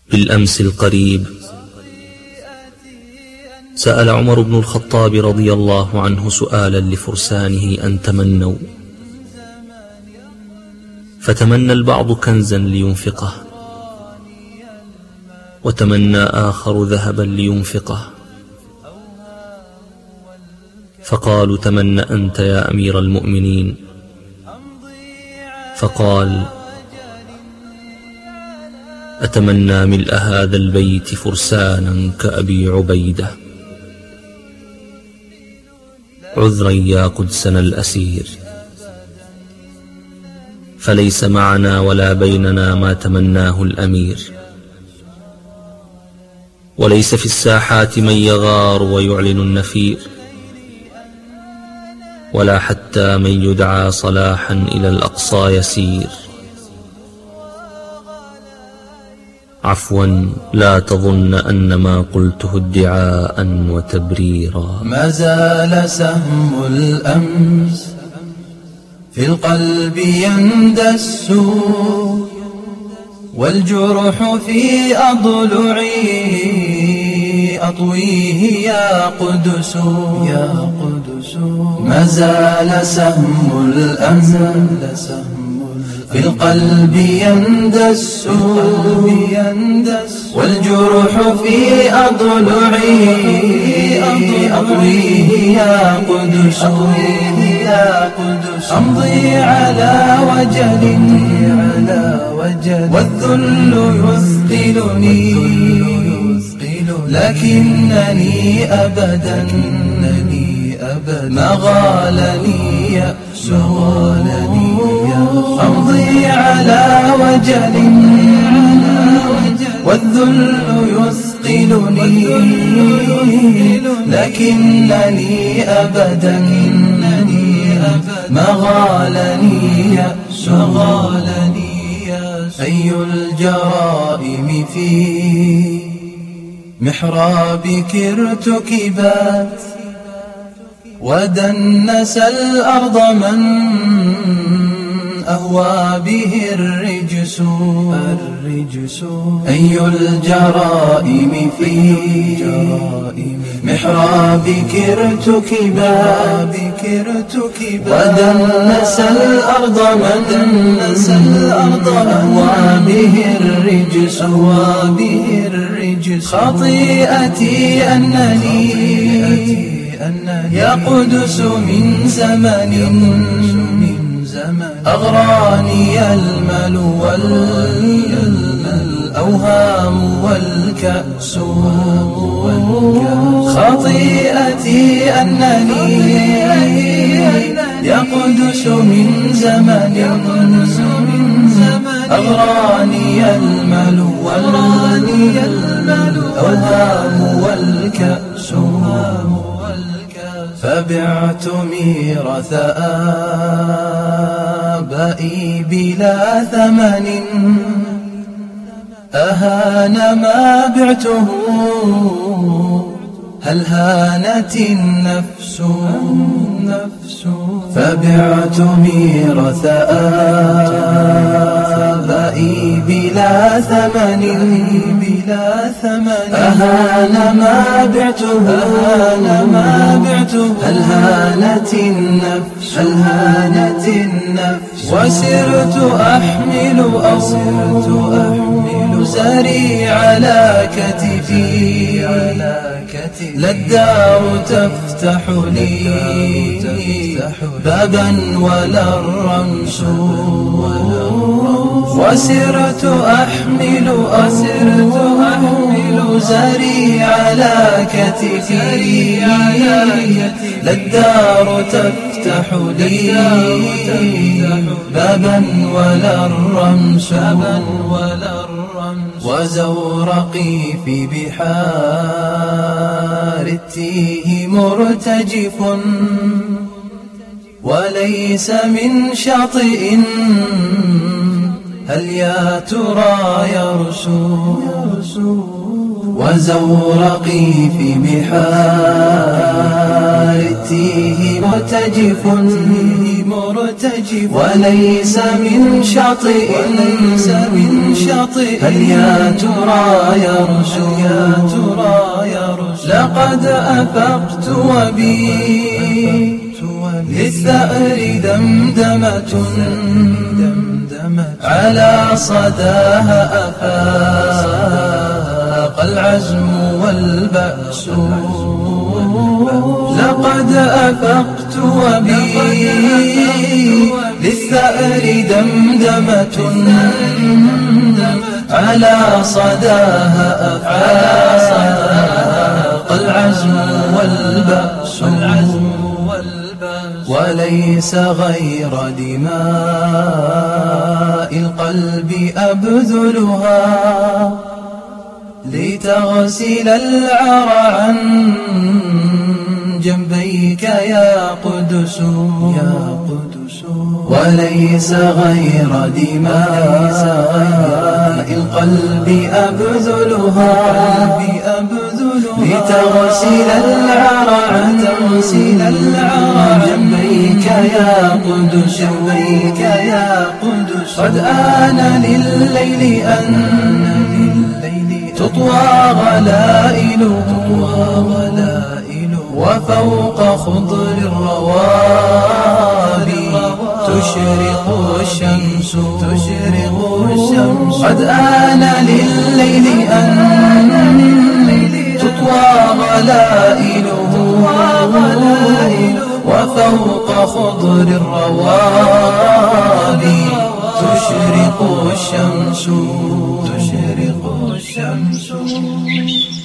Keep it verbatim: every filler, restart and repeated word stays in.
بالأمس القريب سأل عمر بن الخطاب رضي الله عنه سؤالا لفرسانه أن تمنوا، فتمنى البعض كنزا لينفقه، وتمنى آخر ذهبا لينفقه، فقالوا تمنى أنت يا أمير المؤمنين، فقال أتمنى ملء هذا البيت فرسانا كأبي عبيدة. عذرا يا قدسنا الأسير، فليس معنا ولا بيننا ما تمناه الأمير، وليس في الساحات من يغار ويعلن النفير، ولا حتى من يدعى صلاحا إلى الأقصى يسير. عفوا لا تظن أن ما قلته ادعاء وتبريرا. ما زال سهم الأمس في القلب يندس، والجرح في أضلعي أطويه يا قدس يا قدس. ما زال سهم الأمس في القلب يندس، والجرح في أضلعي أطويه يا قدس. أمضي على وجل والذل يثقلني، لكنني أبدا ما غالني يأس. أمضي على وجل والذل يثقلني، لكنني أبدا ما غالني يأس. أي الجرائم في محرابك ارتكبت، ودنس الأرض من أهوى به الرجس. أي الجرائم في محرابك ارتكبت، ودنس الأرض من أهوى به الرجس. خطيئتي أنني يا قدس من زمن أغراني المال والأوهام والكأس. خطيئتي أنني يا قدس من زمن أغراني المال والأوهام والكأس. فبعت ميراث آبائي بلا ثمن، أهان ما بعته هل هانت النفس. فبعت ميراث آبائي بلا ثمن، أهان ما بعته هل هانت النفس. وسرت أحمل أوزاري على كتفي، لا الدار تفتح لي بابا ولا الرمس. وسرت أحمل أوزاري على كتفي، لا الدار تفتح لي بابا ولا الرمس. وزورقي في بحار التيه مرتجف، وليس من شاطئ هل يا ترى يرسو. وزورقي في بحار التيه مرتجف، مرتجف وليس من شاطئ وليس من شاطئ هل يا ترى يرسو يا ترى يرسو لقد أفقت وبي للثأر دمدمة على صداها أفاق العزم والبأس لقد أفقت وبي للثأر دمدمة على صداها أفاق العزم والبأس وليس غير دماء القلب أبذلها لتغسل العار عن جنبيك يا قدس يا قدس وليس غير دماء القلب أبذلها لتغسل العار عن جنبيك يا قدس جنبيك يا قدس قد آن لليل أن تطوى غلائله وفوق خضر الروابي تشرق الشمس تشرق الشمس قد آن لليل أن تطوى غلائله وفوق خضر الروابي تشرق الشمس تشرق الشمس